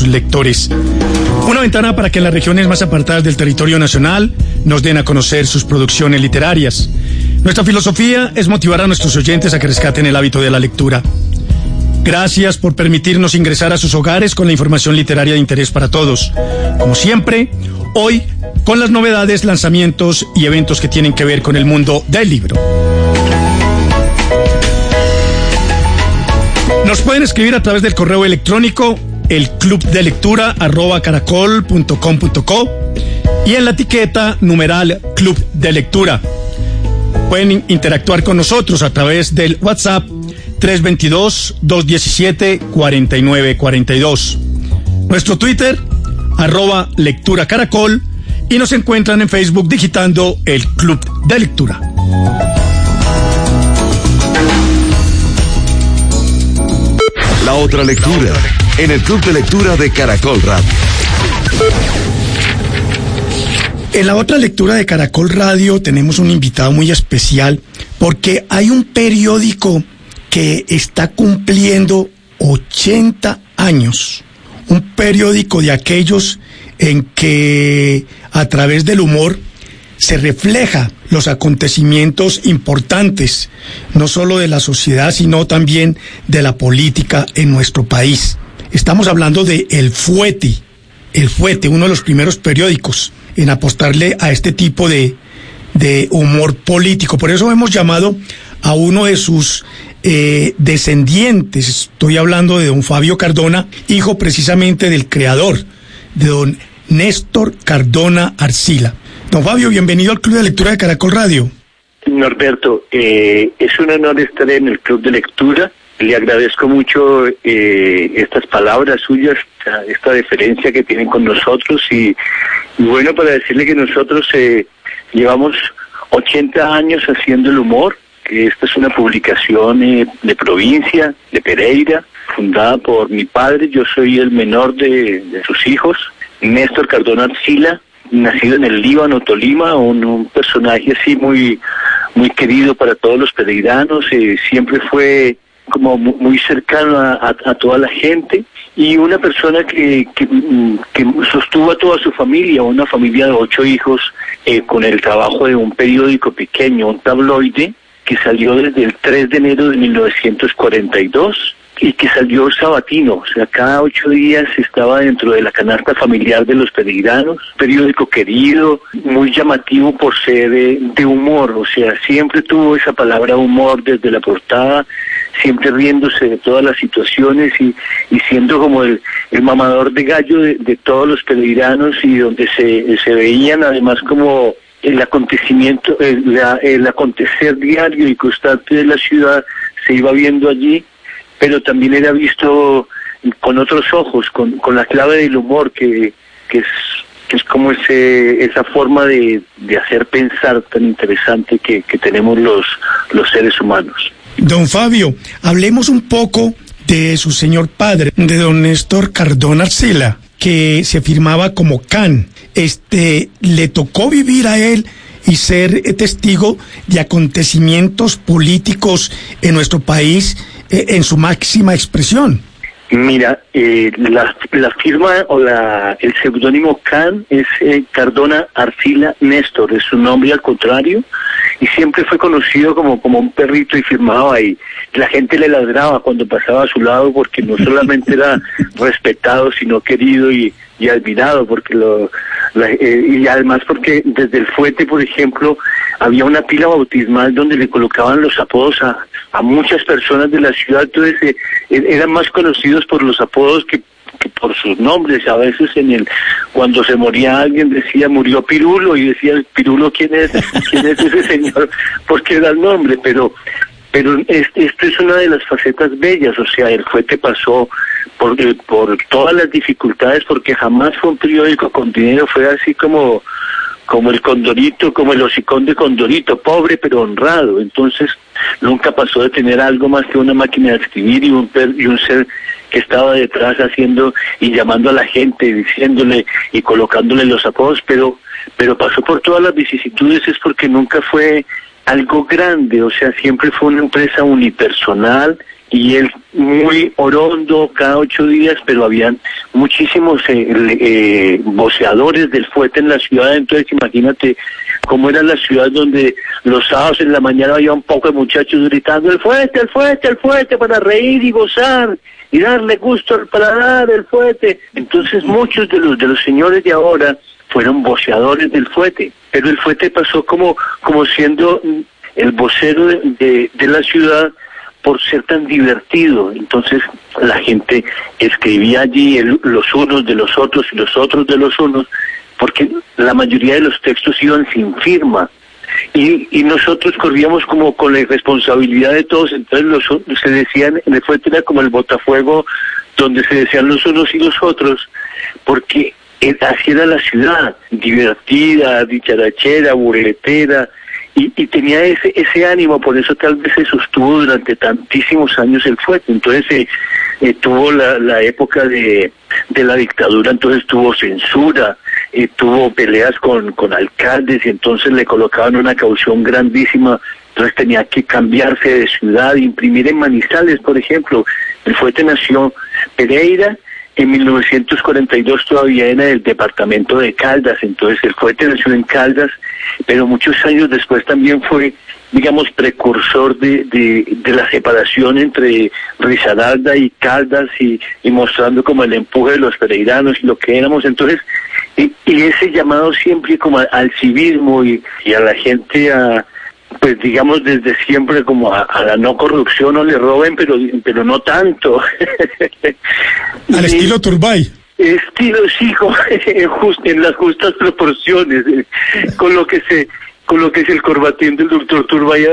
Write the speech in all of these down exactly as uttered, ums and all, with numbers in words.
sus lectores. Una ventana para que en las regiones más apartadas del territorio nacional nos den a conocer sus producciones literarias. Nuestra filosofía es motivar a nuestros oyentes a que rescaten el hábito de la lectura. Gracias por permitirnos ingresar a sus hogares con la información literaria de interés para todos. Como siempre, hoy con las novedades, lanzamientos y eventos que tienen que ver con el mundo del libro. Nos pueden escribir a través del correo electrónico elclubdelectura arroba caracol punto com punto co y en la etiqueta numeral Club de Lectura. Pueden interactuar con nosotros a través del WhatsApp tres dos dos, dos uno siete, cuatro nueve cuatro dos. Nuestro Twitter, arroba lectura caracol, y nos encuentran en Facebook digitando el Club de Lectura. La otra lectura, en el Club de Lectura de Caracol Radio. En la otra lectura de Caracol Radio tenemos un invitado muy especial porque hay un periódico que está cumpliendo ochenta años, un periódico de aquellos en que a través del humor se refleja los acontecimientos importantes, no solo de la sociedad, sino también de la política en nuestro país. Estamos hablando de El Fuete, El Fuete, uno de los primeros periódicos en apostarle a este tipo de, de humor político. Por eso hemos llamado a uno de sus eh, descendientes. Estoy hablando de don Fabio Cardona, hijo precisamente del creador, de don Néstor Cardona Arcila. Don Fabio, bienvenido al Club de Lectura de Caracol Radio. Norberto, eh, es un honor estar en el Club de Lectura. Le agradezco mucho eh, estas palabras suyas, esta, esta deferencia que tienen con nosotros y, y bueno, para decirle que nosotros eh, llevamos ochenta años haciendo el humor, que esta es una publicación eh, de provincia, de Pereira, fundada por mi padre. Yo soy el menor de, de sus hijos, Néstor Cardona Arcila, nacido en el Líbano, Tolima, un, un personaje así muy muy querido para todos los pereiranos, eh, siempre fue como muy cercano a, a, a toda la gente y una persona que, que, que sostuvo a toda su familia, una familia de ocho hijos, eh, con el trabajo de un periódico pequeño, un tabloide, que salió desde el tres de enero de mil novecientos cuarenta y dos y que salió sabatino, o sea, cada ocho días estaba dentro de la canasta familiar de los pereiranos, periódico querido, muy llamativo por ser de, de humor, o sea, siempre tuvo esa palabra humor desde la portada, siempre riéndose de todas las situaciones y, y siendo como el, el mamador de gallo de, de todos los pereiranos y donde se, se veían además como el acontecimiento, el, la, el acontecer diario y constante de la ciudad se iba viendo allí, pero también era visto con otros ojos, con, con la clave del humor, que, que, es, que es como ese, esa forma de, de hacer pensar tan interesante que, que tenemos los, los seres humanos. Don Fabio, hablemos un poco de su señor padre, de don Néstor Cardona Arcila, que se firmaba como Can. Este, le tocó vivir a él y ser testigo de acontecimientos políticos en nuestro país eh, en su máxima expresión. Mira, eh, la, la firma o la el seudónimo Can es eh, Cardona Arcila Néstor, es su nombre al contrario, y siempre fue conocido como, como un perrito y firmaba ahí. La gente le ladraba cuando pasaba a su lado porque no solamente era respetado, sino querido y, y admirado, porque lo la, eh, y además porque desde el Fuete, por ejemplo, había una pila bautismal donde le colocaban los apodos a, a muchas personas de la ciudad, entonces eh, eran más conocidos por los apodos que, que por sus nombres. A veces en el cuando se moría alguien decía murió Pirulo y decía Pirulo quién es quién es ese señor, porque era el nombre, pero pero este, esto es una de las facetas bellas, o sea, el Fuete pasó por, por todas las dificultades porque jamás fue un periódico con dinero, fue así como como el Condorito, como el hocicón de Condorito, pobre pero honrado. Entonces nunca pasó de tener algo más que una máquina de escribir y un per, y un ser que estaba detrás haciendo y llamando a la gente, diciéndole y colocándole los apodos, pero pero pasó por todas las vicisitudes, es porque nunca fue algo grande, o sea, siempre fue una empresa unipersonal y él muy orondo cada ocho días, pero habían muchísimos eh, eh, voceadores del fuete en la ciudad. Entonces imagínate cómo era la ciudad, donde los sábados en la mañana había un poco de muchachos gritando el fuete, el fuete, el fuete, para reír y gozar y darle gusto al paladar, el fuete. Entonces muchos de los de los señores de ahora fueron voceadores del fuete, pero el fuete pasó como como siendo el vocero de, de, de la ciudad por ser tan divertido. Entonces la gente escribía allí el, los unos de los otros y los otros de los unos, porque la mayoría de los textos iban sin firma. Y, y nosotros corríamos como con la irresponsabilidad de todos. Entonces los, se decían, en el fuete era como el botafuego, donde se decían los unos y los otros, porque así era la ciudad, divertida, dicharachera, burletera, y, y tenía ese ese ánimo. Por eso tal vez se sostuvo durante tantísimos años el fuete. Entonces eh, eh, tuvo la, la época de, de la dictadura, entonces tuvo censura, eh, tuvo peleas con, con alcaldes, y entonces le colocaban una caución grandísima. Entonces tenía que cambiarse de ciudad, imprimir en Manizales, por ejemplo. El fuete nació Pereira. En mil novecientos cuarenta y dos todavía era el departamento de Caldas, entonces el fuete nació en Caldas, pero muchos años después también fue, digamos, precursor de, de, de la separación entre Risaralda y Caldas, y, y mostrando como el empuje de los pereiranos y lo que éramos. Entonces, y, y ese llamado siempre como al, al civismo y, y a la gente a... pues digamos desde siempre como a, a la no corrupción, no le roben, pero pero no tanto. Al estilo Turbay. Estilo, sí, como, en las justas proporciones, eh, con lo que se con lo que es el corbatín del doctor Turbay.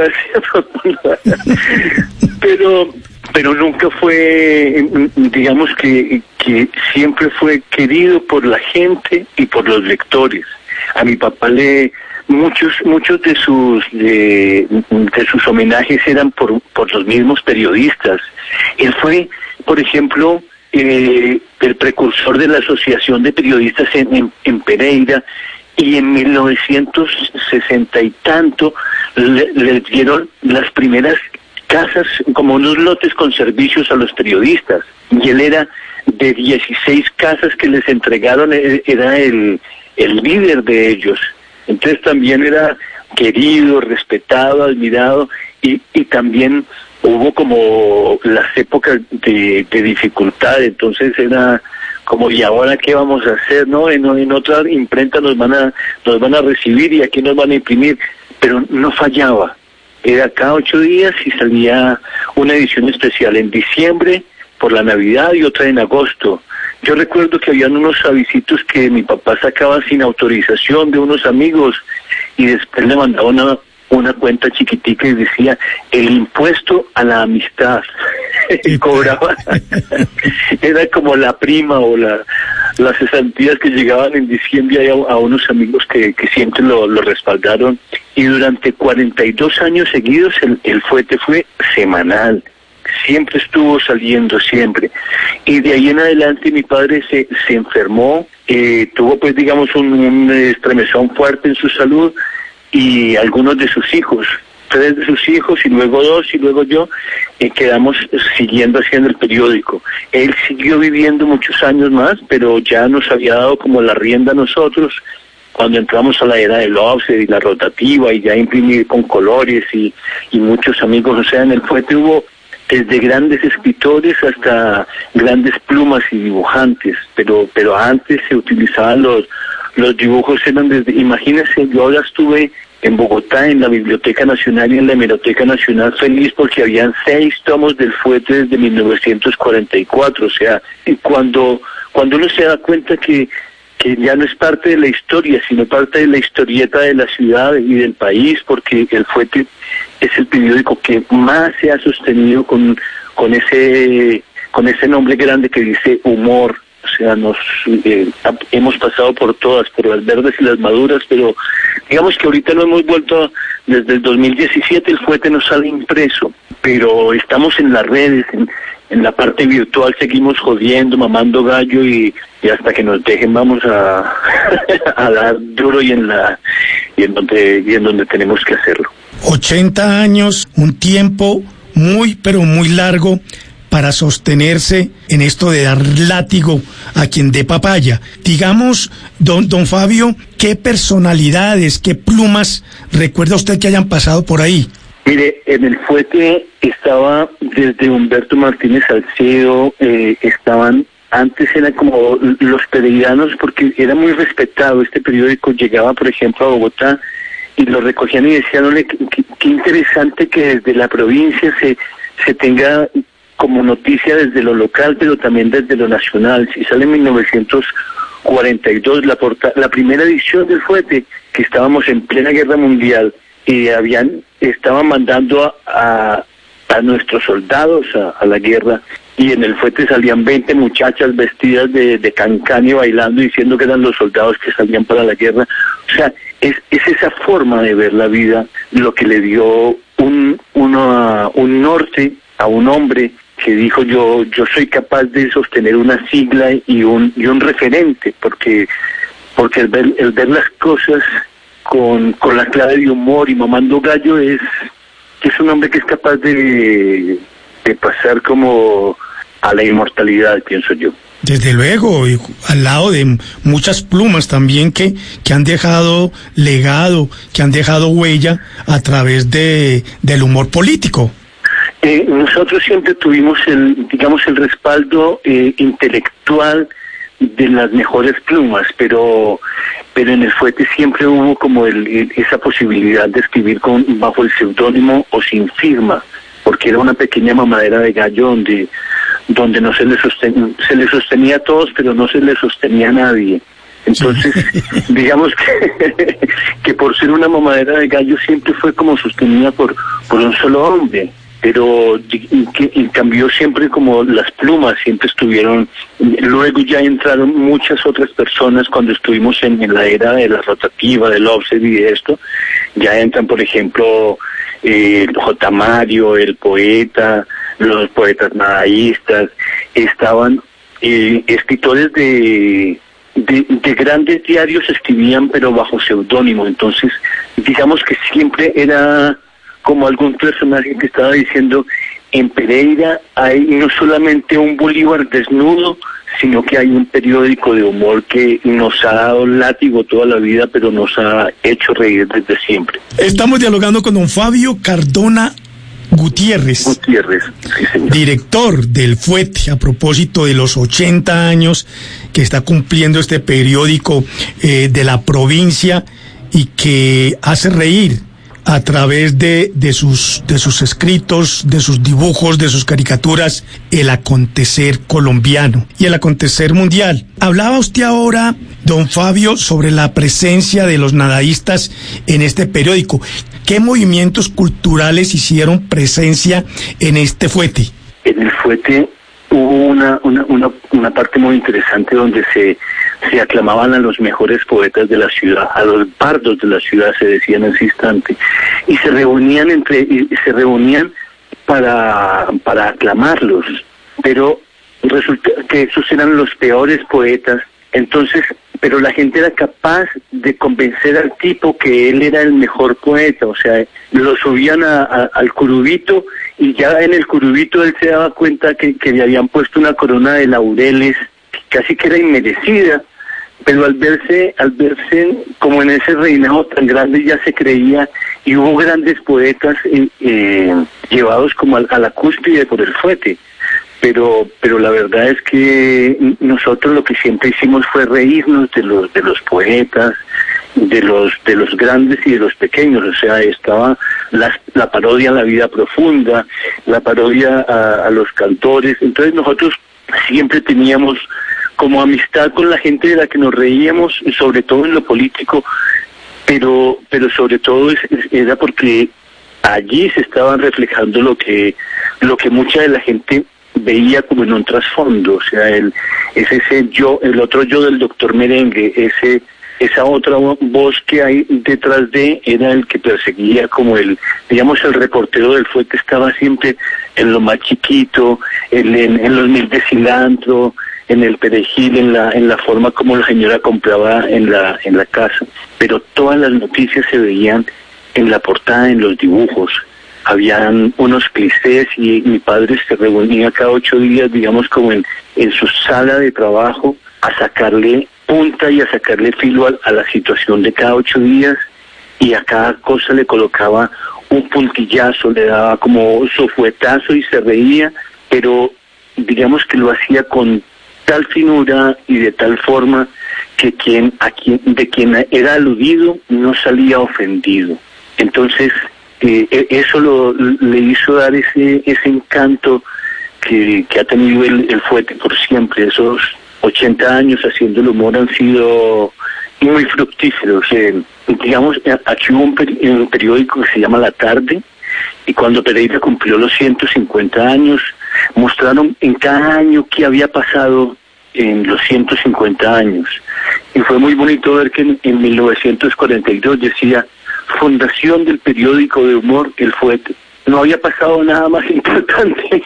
pero pero nunca fue, digamos que que siempre fue querido por la gente y por los lectores. A mi papá le Muchos muchos de sus de, de sus homenajes eran por por los mismos periodistas. Él fue, por ejemplo, eh, el precursor de la Asociación de Periodistas en, en, en Pereira, y en mil novecientos sesenta y tanto le, le dieron las primeras casas, como unos lotes con servicios a los periodistas, y él era de dieciséis casas que les entregaron, era el el líder de ellos. Entonces también era querido, respetado, admirado, y, y también hubo como las épocas de, de dificultad. Entonces era como, ¿y ahora qué vamos a hacer? No, en, en otra imprenta nos van a nos van a recibir y aquí nos van a imprimir, pero no fallaba. Era cada ocho días y salía una edición especial en diciembre por la Navidad y otra en agosto. Yo recuerdo que habían unos avisitos que mi papá sacaba sin autorización de unos amigos, y después le mandaba una, una cuenta chiquitica y decía el impuesto a la amistad. Y cobraba. Era como la prima o la las cesantías que llegaban en diciembre a, a unos amigos que, que siempre lo, lo respaldaron. Y durante cuarenta y dos años seguidos el, el fuete fue semanal. Siempre estuvo saliendo, siempre. Y de ahí en adelante mi padre se, se enfermó, eh, tuvo pues digamos un, un estremezón fuerte en su salud, y algunos de sus hijos, tres de sus hijos y luego dos y luego yo, eh, quedamos siguiendo haciendo el periódico. Él siguió viviendo muchos años más, pero ya nos había dado como la rienda a nosotros cuando entramos a la era del offset y la rotativa, y ya imprimir con colores y, y muchos amigos. O sea, en el fuete hubo desde grandes escritores hasta grandes plumas y dibujantes, pero pero antes se utilizaban los los dibujos, eran desde, imagínense, yo ahora estuve en Bogotá, en la Biblioteca Nacional y en la Hemeroteca Nacional, feliz porque habían seis tomos del fuete desde mil novecientos cuarenta y cuatro, o sea, cuando cuando uno se da cuenta que que ya no es parte de la historia, sino parte de la historieta de la ciudad y del país, porque el fuete es el periódico que más se ha sostenido con con ese con ese nombre grande que dice humor. O sea, nos eh, hemos pasado por todas, por las verdes y las maduras, pero digamos que ahorita no hemos vuelto, desde el dos mil diecisiete el fuete no sale impreso, pero estamos en las redes, en, en la parte virtual seguimos jodiendo, mamando gallo, y, y hasta que nos dejen vamos a, a dar duro y en la y en donde y en donde tenemos que hacerlo. ochenta años, un tiempo muy, pero muy largo para sostenerse en esto de dar látigo a quien dé papaya. Digamos, don, don Fabio, ¿qué personalidades, qué plumas recuerda usted que hayan pasado por ahí? Mire, en el fuete estaba desde Humberto Martínez Salcedo, eh, estaban, antes eran como los pereiranos, porque era muy respetado. Este periódico llegaba, por ejemplo, a Bogotá y lo recogían y decían, "Ole, qué, qué interesante que desde la provincia se, se tenga como noticia desde lo local, pero también desde lo nacional". Si sale en mil novecientos cuarenta y dos la, porta, la primera edición del fuete, que estábamos en plena guerra mundial, y habían estaban mandando a, a, a nuestros soldados a, a la guerra, y en el fuete salían veinte muchachas vestidas de, de cancán y bailando, diciendo que eran los soldados que salían para la guerra. O sea, es, es esa forma de ver la vida lo que le dio un, una, un norte a un hombre que dijo, yo yo soy capaz de sostener una sigla y un y un referente, porque porque el ver, el ver las cosas con, con la clave de humor y mamando gallo es, es un hombre que es capaz de, de pasar como a la inmortalidad, pienso yo. Desde luego, y al lado de muchas plumas también que, que han dejado legado, que han dejado huella a través de del humor político. Eh, nosotros siempre tuvimos el, digamos, el respaldo eh, intelectual de las mejores plumas, pero pero en el fuete siempre hubo como el, el, esa posibilidad de escribir con bajo el seudónimo o sin firma, porque era una pequeña mamadera de gallo donde donde no se le sosten, se le sostenía a todos, pero no se le sostenía a nadie. Entonces, sí. digamos que, que por ser una mamadera de gallo siempre fue como sostenida por por un solo hombre. Pero en cambio siempre como las plumas siempre estuvieron, luego ya entraron muchas otras personas cuando estuvimos en, en la era de la rotativa, del offset y de esto, ya entran por ejemplo eh, J. Mario, el poeta, los poetas nadaístas, estaban eh, escritores de, de, de grandes diarios, escribían pero bajo seudónimo, entonces digamos que siempre era como algún personaje que estaba diciendo, en Pereira hay no solamente un Bolívar desnudo, sino que hay un periódico de humor que nos ha dado látigo toda la vida, pero nos ha hecho reír desde siempre. Estamos dialogando con don Fabio Cardona Gutiérrez, Gutiérrez, sí, señor. Director del Fuete, a propósito de los ochenta años que está cumpliendo este periódico eh, de la provincia y que hace reír a través de, de sus de sus escritos, de sus dibujos, de sus caricaturas, el acontecer colombiano y el acontecer mundial. Hablaba usted ahora, don Fabio, sobre la presencia de los nadaístas en este periódico. ¿Qué movimientos culturales hicieron presencia en este fuete? En el fuete hubo una una una, una parte muy interesante donde se se aclamaban a los mejores poetas de la ciudad, a los bardos de la ciudad, se decía en ese instante, y se reunían entre y se reunían para para aclamarlos, pero resulta que esos eran los peores poetas. Entonces, pero la gente era capaz de convencer al tipo que él era el mejor poeta, o sea, lo subían a, a, al curubito, y ya en el curubito él se daba cuenta que, que le habían puesto una corona de laureles, casi que era inmerecida, pero al verse, al verse como en ese reinado tan grande ya se creía, y hubo grandes poetas eh, eh, llevados como a, a la cúspide por el fuete. Pero pero la verdad es que nosotros lo que siempre hicimos fue reírnos de los de los poetas, de los de los grandes y de los pequeños. O sea, estaba la, la parodia a la vida profunda, la parodia a, a los cantores. Entonces nosotros siempre teníamos como amistad con la gente de la que nos reíamos, sobre todo en lo político, pero pero sobre todo es, era porque allí se estaban reflejando lo que lo que mucha de la gente veía como en un trasfondo, o sea, el, es ese yo, el otro yo del doctor Merengue, ese esa otra voz que hay detrás de, era el que perseguía como el, digamos, el reportero del fuete estaba siempre en lo más chiquito, en, en, en los mil de cilantro, en el perejil, en la en la forma como la señora compraba en la en la casa, pero todas las noticias se veían en la portada, en los dibujos. habían unos clichés y mi padre se reunía cada ocho días, digamos, como en, en su sala de trabajo, a sacarle punta y a sacarle filo a, a la situación de cada ocho días, y a cada cosa le colocaba un puntillazo, le daba como su fuetazo y se reía, pero digamos que lo hacía con tal finura y de tal forma que quien, a quien, de quien era aludido no salía ofendido. Entonces, eh, eso lo, le hizo dar ese, ese encanto que, que ha tenido el, el fuete por siempre. Esos ochenta años haciendo el humor han sido muy fructíferos. Eh, digamos, aquí hubo un, peri- un periódico que se llama La Tarde, y cuando Pereira cumplió los ciento cincuenta años, mostraron en cada año qué había pasado en los ciento cincuenta años. Y fue muy bonito ver que en, en mil novecientos cuarenta y dos decía Fundación del Periódico de Humor El Fuete. No había pasado nada más importante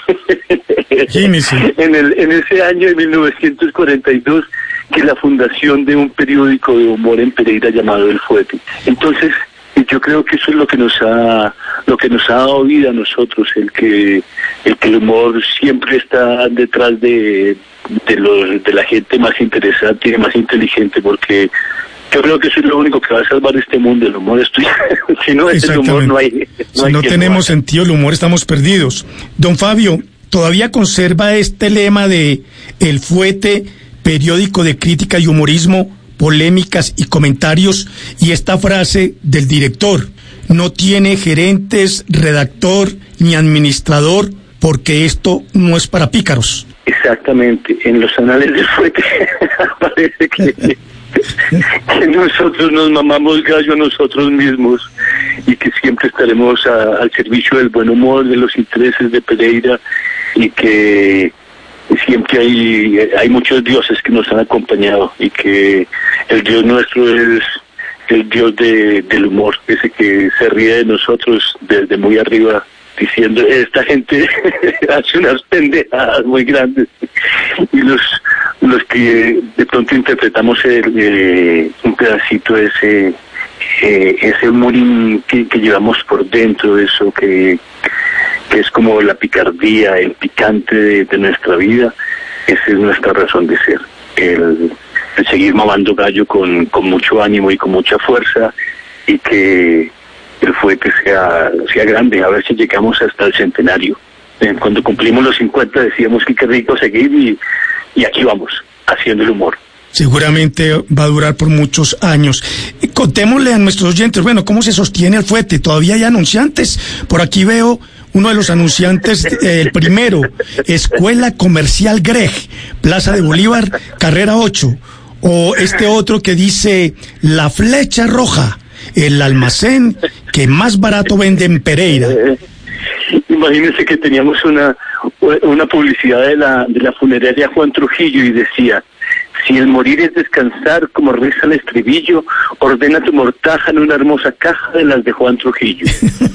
en, el, en ese año de mil novecientos cuarenta y dos que la fundación de un periódico de humor en Pereira llamado El Fuete. Entonces, yo creo que eso es lo que nos ha lo que nos ha dado vida a nosotros, el que el que el humor siempre está detrás de de los de la gente más interesante y más inteligente, porque yo creo que eso es lo único que va a salvar este mundo, el humor. Estoy, si no es el humor, no hay. No si hay no tenemos sentido el humor, estamos perdidos. Don Fabio, ¿todavía conserva este lema de El Fuete, periódico de crítica y humorismo, polémicas y comentarios, y esta frase del director: no tiene gerentes, redactor ni administrador, porque esto no es para pícaros? Exactamente, en los anales del Fuete parece que, que nosotros nos mamamos gallo a nosotros mismos, y que siempre estaremos a, al servicio del buen humor, de los intereses de Pereira, y que siempre hay hay muchos dioses que nos han acompañado, y que el Dios nuestro es el Dios de, del humor, ese que se ríe de nosotros desde muy arriba, diciendo, esta gente hace unas pendejadas muy grandes, y los los que de pronto interpretamos el, eh, un pedacito de ese eh, ese humor que, que llevamos por dentro, eso que que es como la picardía, el picante de, de nuestra vida. Esa es nuestra razón de ser, el, el seguir mamando gallo con, con mucho ánimo y con mucha fuerza, y que el Fuete sea, sea grande, a ver si llegamos hasta el centenario. Eh, cuando cumplimos los cincuenta decíamos que qué rico seguir, y, y aquí vamos, haciendo el humor. Seguramente va a durar por muchos años. Contémosle a nuestros oyentes, bueno, ¿cómo se sostiene el Fuete? ¿Todavía hay anunciantes? Por aquí veo uno de los anunciantes, eh, el primero, Escuela Comercial Greg, Plaza de Bolívar, carrera ocho. O este otro que dice La Flecha Roja, el almacén que más barato vende en Pereira. Imagínense que teníamos una una publicidad de la de la funeraria Juan Trujillo, y decía: si el morir es descansar, como reza el estribillo, ordena tu mortaja en una hermosa caja de las de Juan Trujillo.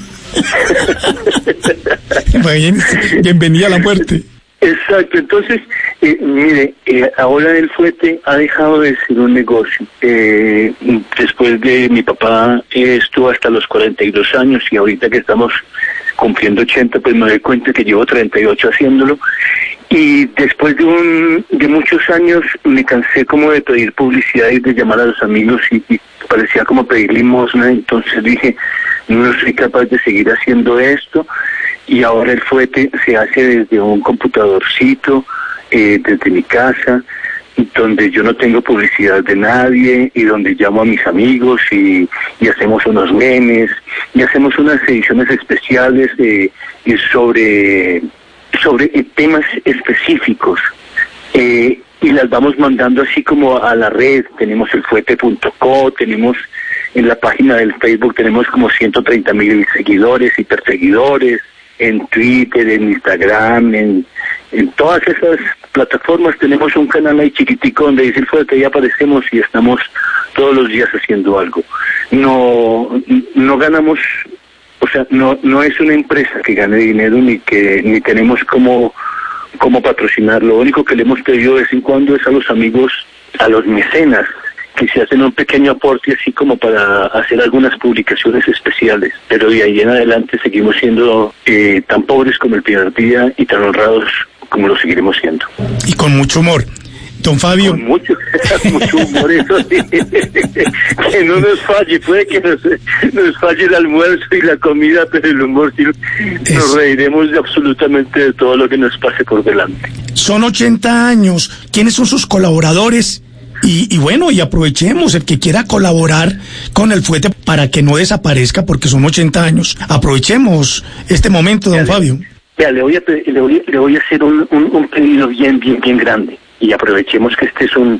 Bienvenida a la muerte. Exacto. Entonces, eh, mire, eh, ahora el Fuete ha dejado de ser un negocio. Eh, después de mi papá eh, estuvo hasta los cuarenta y dos años, y ahorita que estamos cumpliendo ochenta, pues me doy cuenta que llevo treinta y ocho haciéndolo. Y después de un de muchos años me cansé como de pedir publicidad y de llamar a los amigos, y, y parecía como pedir limosna. Entonces dije, no soy capaz de seguir haciendo esto, y ahora el Fuete se hace desde un computadorcito, eh, desde mi casa, donde yo no tengo publicidad de nadie, y donde llamo a mis amigos y, y hacemos unos memes, y hacemos unas ediciones especiales eh, y sobre... sobre temas específicos, eh, y las vamos mandando así como a la red. Tenemos el fuete punto co, tenemos en la página del Facebook, tenemos como ciento treinta mil seguidores, hiperseguidores, en Twitter, en Instagram, en, en todas esas plataformas tenemos un canal ahí chiquitico donde dice el Fuete, y aparecemos y estamos todos los días haciendo algo. No, no ganamos. O sea, no no es una empresa que gane dinero, ni que ni tenemos como como patrocinar. Lo único que le hemos pedido de vez en cuando es a los amigos, a los mecenas, que se hacen un pequeño aporte así como para hacer algunas publicaciones especiales, pero de ahí en adelante seguimos siendo eh, tan pobres como el primer día y tan honrados como lo seguiremos siendo. Y con mucho humor. Don Fabio. Con mucho, mucho humor, eso sí. Que no nos falle, puede que nos, nos falle el almuerzo y la comida, pero el humor sí, es... nos reiremos de absolutamente de todo lo que nos pase por delante. Son ochenta años. ¿Quiénes son sus colaboradores? Y, y bueno, y aprovechemos, el que quiera colaborar con el Fuete para que no desaparezca, porque son ochenta años. Aprovechemos este momento, don ya, Fabio. Ya, le voy a, le voy, le voy a hacer un, un, un pedido bien, bien, bien grande. Y aprovechemos que este es un,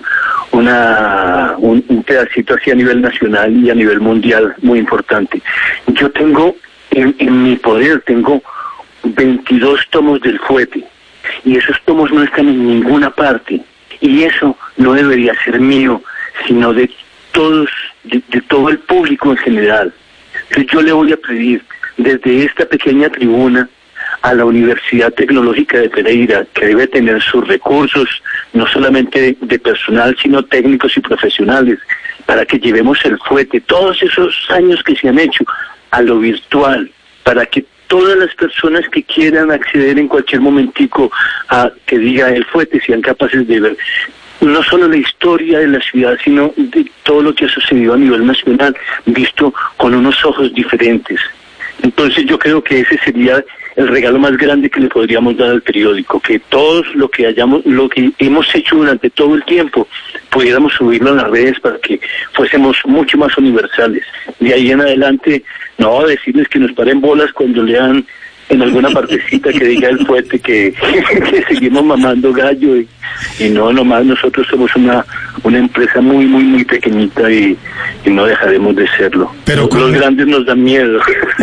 una, un, un pedacito así a nivel nacional y a nivel mundial muy importante. Yo tengo, en, en mi poder, tengo veintidós tomos del Fuete. Y esos tomos no están en ninguna parte. Y eso no debería ser mío, sino de todos, de, de todo el público en general. Entonces yo le voy a pedir desde esta pequeña tribuna a la Universidad Tecnológica de Pereira, que debe tener sus recursos, no solamente de, de personal, sino técnicos y profesionales, para que llevemos el Fuete, todos esos años que se han hecho, a lo virtual, para que todas las personas que quieran acceder en cualquier momentico a que diga el Fuete sean capaces de ver no solo la historia de la ciudad, sino de todo lo que ha sucedido a nivel nacional, visto con unos ojos diferentes. Entonces yo creo que ese sería el regalo más grande que le podríamos dar al periódico, que todos lo que hayamos, lo que hemos hecho durante todo el tiempo, pudiéramos subirlo en las redes para que fuésemos mucho más universales. De ahí en adelante, no decirles que nos paren bolas cuando lean en alguna partecita que diga el Fuete que, que seguimos mamando gallo y, y no, nomás nosotros somos una una empresa muy, muy, muy pequeñita y, y no dejaremos de serlo. Pero los, los grandes nos dan miedo.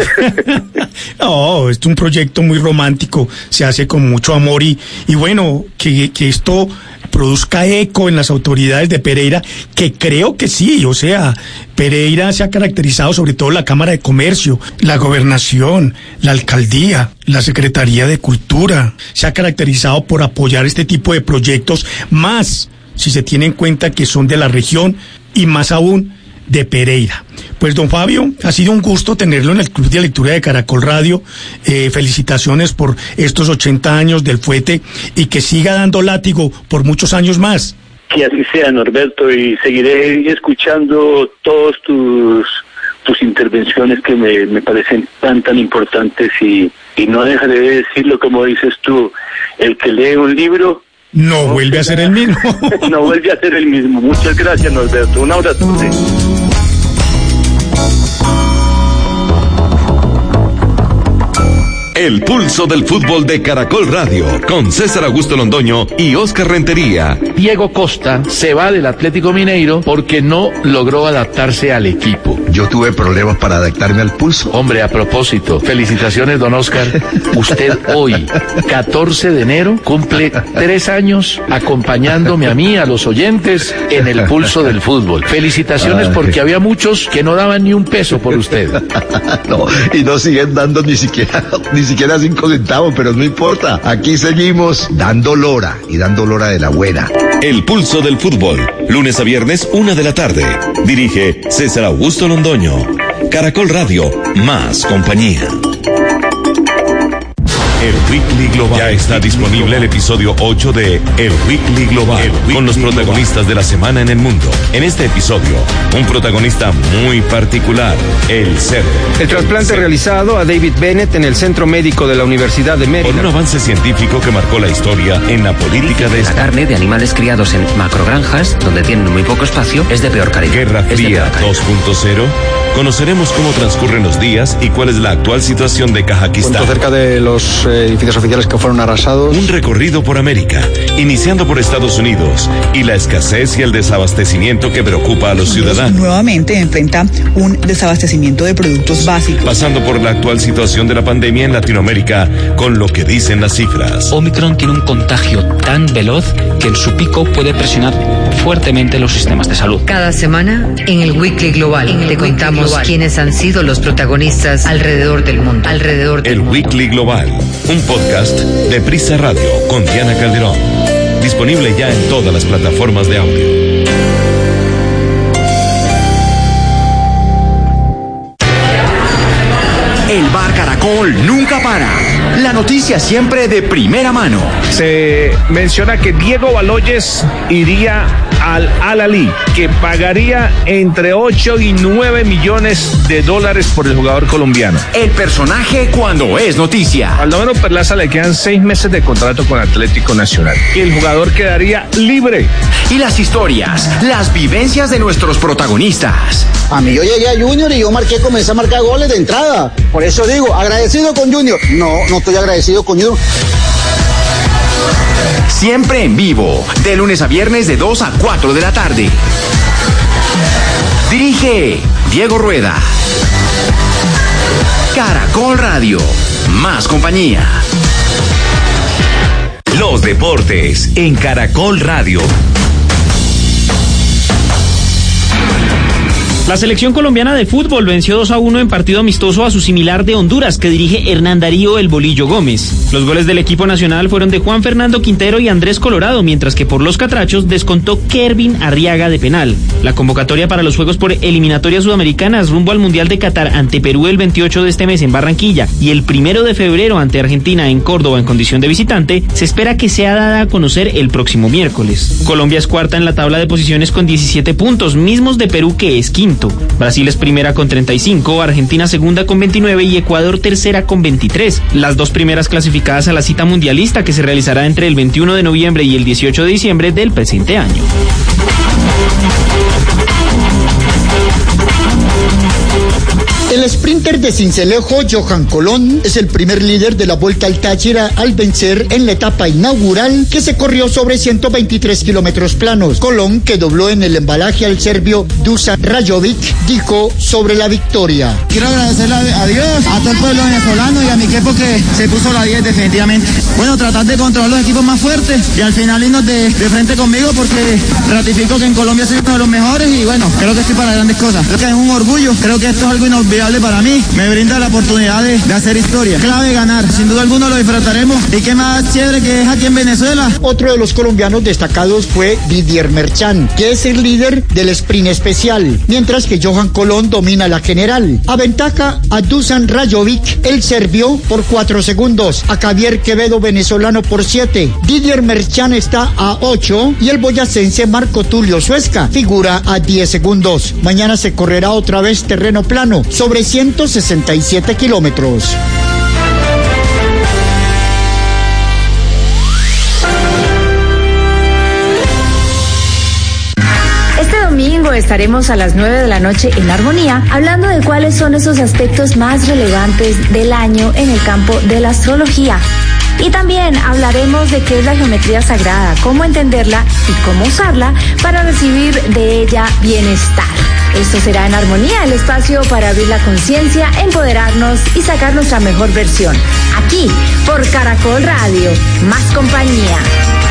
No, es un proyecto muy romántico, se hace con mucho amor y, y bueno, que, que esto produzca eco en las autoridades de Pereira, que creo que sí, o sea, Pereira se ha caracterizado, sobre todo la Cámara de Comercio, la Gobernación, la Alcaldía, la Secretaría de Cultura, se ha caracterizado por apoyar este tipo de proyectos, más si se tiene en cuenta que son de la región y más aún de Pereira. Pues don Fabio, ha sido un gusto tenerlo en el Club de Lectura de Caracol Radio. Eh, felicitaciones por estos ochenta años del Fuete y que siga dando látigo por muchos años más. Que así sea, Norberto, y seguiré escuchando todos tus tus intervenciones que me, me parecen tan tan importantes y, y no dejaré de decirlo como dices tú, el que lee un libro no, no vuelve a ser el mismo. No vuelve a ser el mismo. Muchas gracias, Norberto. Un abrazo. El pulso del fútbol de Caracol Radio, con César Augusto Londoño y Oscar Rentería. Diego Costa se va del Atlético Mineiro porque no logró adaptarse al equipo. Yo tuve problemas para adaptarme al pulso. Hombre, a propósito, felicitaciones, don Oscar. Usted hoy, catorce de enero, cumple tres años acompañándome a mí, a los oyentes, en el pulso del fútbol. Felicitaciones Ay. porque había muchos que no daban ni un peso por usted. No, y no siguen dando ni siquiera... Ni siquiera cinco centavos, pero no importa. Aquí seguimos dando lora y dando lora de la buena. El pulso del fútbol, lunes a viernes, una de la tarde. Dirige César Augusto Londoño. Caracol Radio, más compañía. El Weekly Global. Ya está disponible el episodio ocho de El Weekly Global, el Weekly con los protagonistas Global de la semana en el mundo. En este episodio, un protagonista muy particular, el cerdo. El trasplante el realizado a David Bennett en el Centro Médico de la Universidad de Maryland. Por un avance científico que marcó la historia en la política de... La carne de animales criados en macrogranjas, donde tienen muy poco espacio, es de peor calidad. Guerra Fría dos punto cero. Conoceremos cómo transcurren los días y cuál es la actual situación de Kazajistán. Cerca de los eh, edificios oficiales que fueron arrasados. Un recorrido por América, iniciando por Estados Unidos y la escasez y el desabastecimiento que preocupa a los ciudadanos. Nuevamente enfrenta un desabastecimiento de productos básicos. Pasando por la actual situación de la pandemia en Latinoamérica, con lo que dicen las cifras. Omicron tiene un contagio tan veloz que en su pico puede presionar fuertemente los sistemas de salud. Cada semana, en el Weekly Global, en el te contamos Global. quiénes han sido los protagonistas alrededor del mundo. Alrededor del el mundo. Weekly Global, un podcast de Prisa Radio con Diana Calderón. Disponible ya en todas las plataformas de audio. noticias siempre de primera mano. Se menciona que Diego Baloyes iría al Al-Ahly, que pagaría entre ocho y nueve millones de dólares por el jugador colombiano. El personaje cuando es noticia. Al Baldomero Perlaza le quedan seis meses de contrato con Atlético Nacional y el jugador quedaría libre. Y las historias, las vivencias de nuestros protagonistas. A mí yo llegué a Junior y yo marqué, comencé a marcar goles de entrada. Por eso digo, agradecido con Junior. No, no estoy agradecido con Junior. Siempre en vivo, de lunes a viernes de dos a cuatro de la tarde. Dirige Diego Rueda. Caracol Radio, más compañía. Los deportes en Caracol Radio. La selección colombiana de fútbol venció dos a uno en partido amistoso a su similar de Honduras, que dirige Hernán Darío El Bolillo Gómez. Los goles del equipo nacional fueron de Juan Fernando Quintero y Andrés Colorado, mientras que por los catrachos descontó Kervin Arriaga de penal. La convocatoria para los Juegos por eliminatorias sudamericanas rumbo al Mundial de Qatar ante Perú el veintiocho de este mes en Barranquilla y el primero de febrero ante Argentina en Córdoba en condición de visitante, se espera que sea dada a conocer el próximo miércoles. Colombia es cuarta en la tabla de posiciones con diecisiete puntos, mismos de Perú, que es quinto. Brasil es primera con treinta y cinco, Argentina segunda con veintinueve y Ecuador tercera con veintitrés. Las dos primeras clasificadas a la cita mundialista, que se realizará entre el veintiuno de noviembre y el dieciocho de diciembre del presente año. El sprinter de Sincelejo, Johan Colón, es el primer líder de la Vuelta al Táchira al vencer en la etapa inaugural, que se corrió sobre ciento veintitrés kilómetros planos. Colón, que dobló en el embalaje al serbio Dusan Rajovic, dijo sobre la victoria. Quiero agradecerle a Dios, a todo el pueblo venezolano y a mi equipo que se puso la diez definitivamente. Bueno, tratar de controlar los equipos más fuertes y al final irnos de, de frente conmigo, porque ratifico que en Colombia soy uno de los mejores y bueno, creo que estoy para grandes cosas. Creo que es un orgullo, creo que esto es algo inolvidable para mí, me brinda la oportunidad de, de hacer historia. Clave ganar, sin duda alguna lo disfrutaremos y qué más chévere que es aquí en Venezuela. Otro de los colombianos destacados fue Didier Merchan, que es el líder del sprint especial, mientras que Johan Colón domina la general. Aventaja a Dusan Rajovic, el serbio, por cuatro segundos, a Javier Quevedo, venezolano, por siete. Didier Merchan está a ocho y el boyacense Marco Tulio Suezca figura a diez segundos. Mañana se correrá otra vez terreno plano sobre ciento sesenta y siete kilómetros. Este domingo estaremos a las nueve de la noche en Armonía hablando de cuáles son esos aspectos más relevantes del año en el campo de la astrología. Y también hablaremos de qué es la geometría sagrada, cómo entenderla y cómo usarla para recibir de ella bienestar. Esto será en Armonía, el espacio para abrir la conciencia, empoderarnos y sacar nuestra mejor versión. Aquí, por Caracol Radio, más compañía.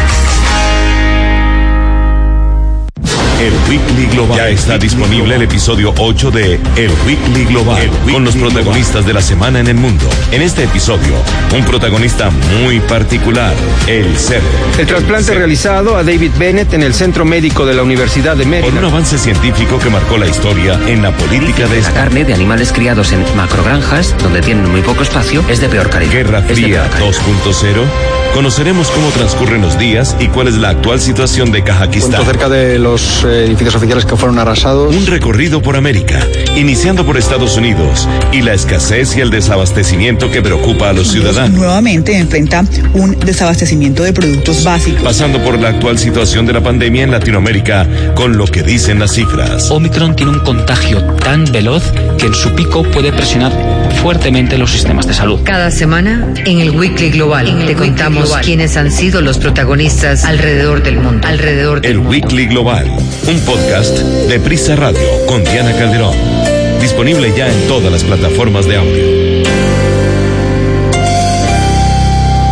El Weekly Global. Ya está disponible el episodio ocho de El Weekly Global, el Weekly con los protagonistas Global de la semana en el mundo. En este episodio, un protagonista muy particular, el cerdo. El trasplante el realizado a David Bennett en el Centro Médico de la Universidad de Maryland. Por un avance científico que marcó la historia en la política de esta. La carne de animales criados en macrogranjas, donde tienen muy poco espacio, es de peor calidad. Guerra Fría dos punto cero. Conoceremos cómo transcurren los días y cuál es la actual situación de Kazajistán. Cuento acerca de los eh, edificios oficiales que fueron arrasados. Un recorrido por América, iniciando por Estados Unidos y la escasez y el desabastecimiento que preocupa a los ciudadanos. Nuevamente enfrenta un desabastecimiento de productos básicos. Pasando por la actual situación de la pandemia en Latinoamérica, con lo que dicen las cifras. Omicron tiene un contagio tan veloz que en su pico puede presionar fuertemente los sistemas de salud. Cada semana, en el Weekly Global, en el te Weekly contamos Global. quiénes han sido los protagonistas alrededor del mundo. Alrededor del el mundo. Weekly Global, un podcast de Prisa Radio con Diana Calderón. Disponible ya en todas las plataformas de audio.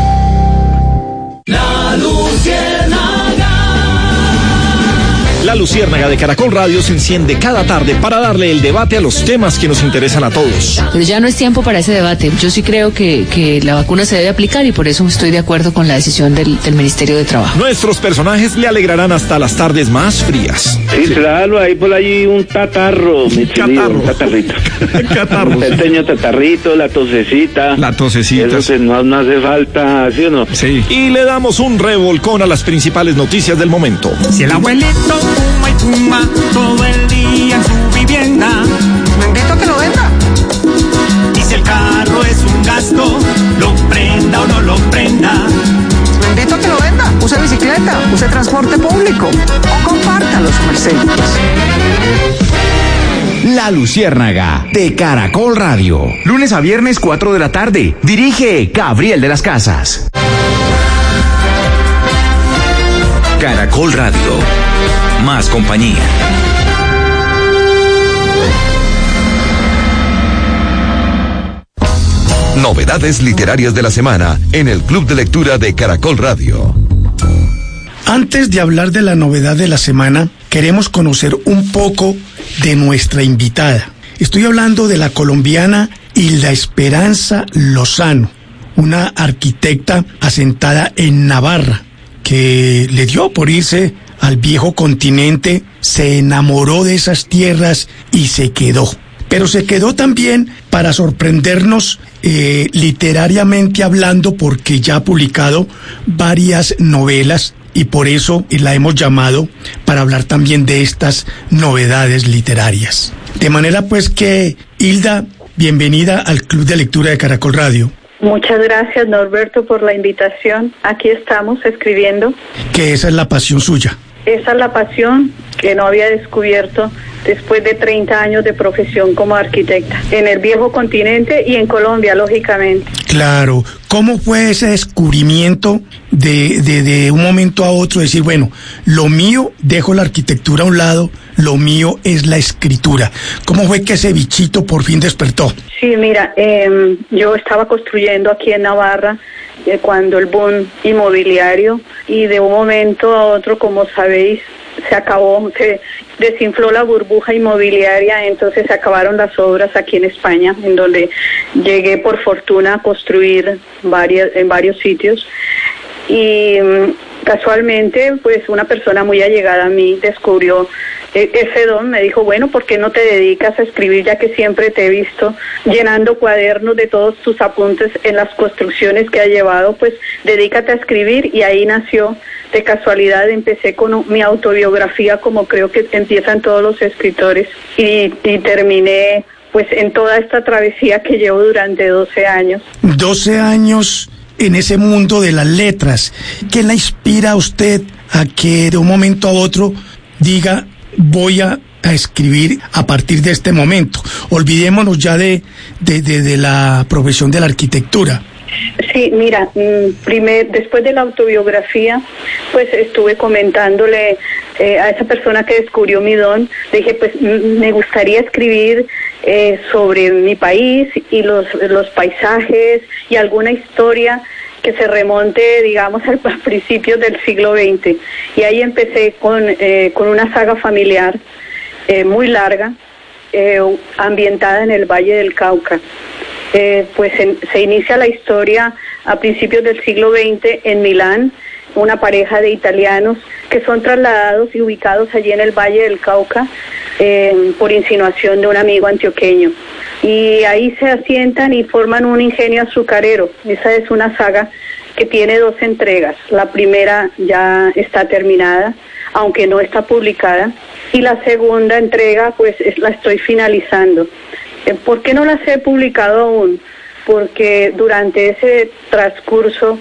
La Luciérnaga. La Luciérnaga. Luciérnaga de Caracol Radio se enciende cada tarde para darle el debate a los temas que nos interesan a todos. Pero ya no es tiempo para ese debate. Yo sí creo que, que la vacuna se debe aplicar y por eso estoy de acuerdo con la decisión del, del Ministerio de Trabajo. Nuestros personajes le alegrarán hasta las tardes más frías. Sí, claro, hay por allí un tatarro, mi catarro. Un tatarrito. Catarro. Un pequeño tatarrito, la tosecita. La tosecita. Eso que no, no hace falta, ¿sí o no? Sí. Y le damos un revolcón a las principales noticias del momento. Si el abuelito fuma y fuma todo el día en su vivienda, lo invito a que lo venda. Y si el carro es un gasto, lo prenda o no lo prenda, lo invito a que lo venda. Use bicicleta, use transporte público o compártalo, su merced. La Luciérnaga de Caracol Radio. Lunes a viernes, cuatro de la tarde. Dirige Gabriel de las Casas. Caracol Radio. Más compañía. Novedades literarias de la semana en el Club de Lectura de Caracol Radio. Antes de hablar de la novedad de la semana, queremos conocer un poco de nuestra invitada. Estoy hablando de la colombiana Hilda Esperanza Lozano, una arquitecta asentada en Navarra, que le dio por irse al viejo continente, se enamoró de esas tierras y se quedó. Pero se quedó también para sorprendernos eh, literariamente hablando, porque ya ha publicado varias novelas y por eso la hemos llamado para hablar también de estas novedades literarias. De manera pues que, Hilda, bienvenida al Club de Lectura de Caracol Radio. Muchas gracias, Norberto, por la invitación. Aquí estamos escribiendo. Que esa es la pasión suya. Esa es la pasión que no había descubierto después de treinta años de profesión como arquitecta, en el viejo continente y en Colombia, lógicamente. Claro. ¿Cómo fue ese descubrimiento de, de, de un momento a otro decir, bueno, lo mío, dejo la arquitectura a un lado, lo mío es la escritura? ¿Cómo fue que ese bichito por fin despertó? Sí, mira, eh, yo estaba construyendo aquí en Navarra eh, cuando el boom inmobiliario, y de un momento a otro, como sabéis, se acabó, se desinfló la burbuja inmobiliaria, entonces se acabaron las obras aquí en España, en donde llegué por fortuna a construir varias, en varios sitios, y casualmente pues una persona muy allegada a mí descubrió ese don. Me dijo, bueno, ¿por qué no te dedicas a escribir, ya que siempre te he visto llenando cuadernos de todos tus apuntes en las construcciones que has llevado? Pues dedícate a escribir. Y ahí nació, de casualidad, empecé con mi autobiografía, como creo que empiezan todos los escritores, y, y terminé pues en toda esta travesía que llevo durante doce años. doce años en ese mundo de las letras. ¿Qué la inspira a usted a que de un momento a otro diga, voy a, a escribir a partir de este momento? Olvidémonos ya de, de, de, de la profesión de la arquitectura. Sí, mira, primer, después de la autobiografía, pues estuve comentándole eh, a esa persona que descubrió mi don. Le dije, pues me gustaría escribir eh, sobre mi país y los, los paisajes y alguna historia que se remonte, digamos, al principios del siglo veinte. Y ahí empecé con, eh, con una saga familiar eh, muy larga, eh, ambientada en el Valle del Cauca. Eh, pues en, se inicia la historia a principios del siglo veinte en Milán, una pareja de italianos que son trasladados y ubicados allí en el Valle del Cauca eh, por insinuación de un amigo antioqueño. Y ahí se asientan y forman un ingenio azucarero. Esa es una saga que tiene dos entregas. La primera ya está terminada, aunque no está publicada, y la segunda entrega pues es, la estoy finalizando. ¿Por qué no las he publicado aún? Porque durante ese transcurso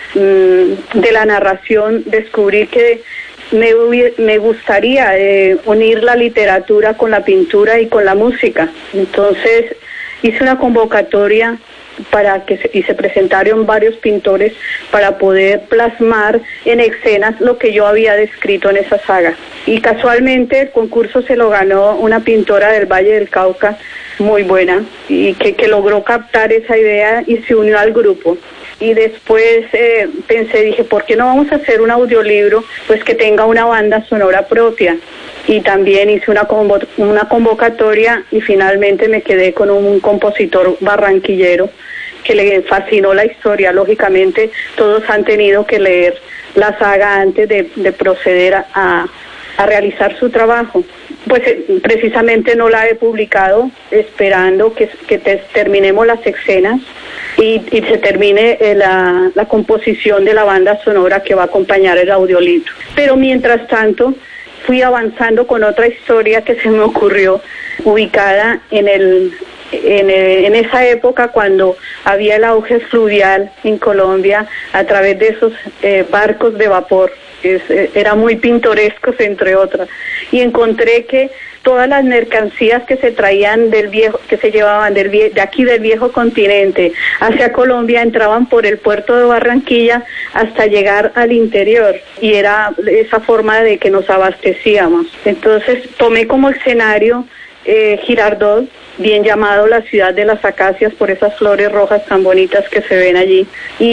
mmm, de la narración descubrí que me, me gustaría eh, unir la literatura con la pintura y con la música. Entonces hice una convocatoria para que se, y se presentaron varios pintores para poder plasmar en escenas lo que yo había descrito en esa saga. Y casualmente el concurso se lo ganó una pintora del Valle del Cauca, muy buena, y que, que logró captar esa idea y se unió al grupo. Y después eh, pensé, dije, ¿por qué no vamos a hacer un audiolibro pues que tenga una banda sonora propia? y también hice una, convo- una convocatoria y finalmente me quedé con un compositor barranquillero que le fascinó la historia. Lógicamente todos han tenido que leer la saga antes de, de proceder a, a, a realizar su trabajo. Pues eh, precisamente no la he publicado, esperando que, que te, terminemos las escenas y, y se termine eh, la, la composición de la banda sonora que va a acompañar el audiolibro. Pero mientras tanto fui avanzando con otra historia que se me ocurrió, ubicada en el En, en esa época cuando había el auge fluvial en Colombia a través de esos eh, barcos de vapor, es, eh, era muy pintorescos entre otras, y encontré que todas las mercancías que se traían del viejo, que se llevaban del vie- de aquí del viejo continente hacia Colombia entraban por el puerto de Barranquilla hasta llegar al interior, y era esa forma de que nos abastecíamos. Entonces tomé como escenario eh, Girardot, bien llamado la ciudad de las acacias por esas flores rojas tan bonitas que se ven allí,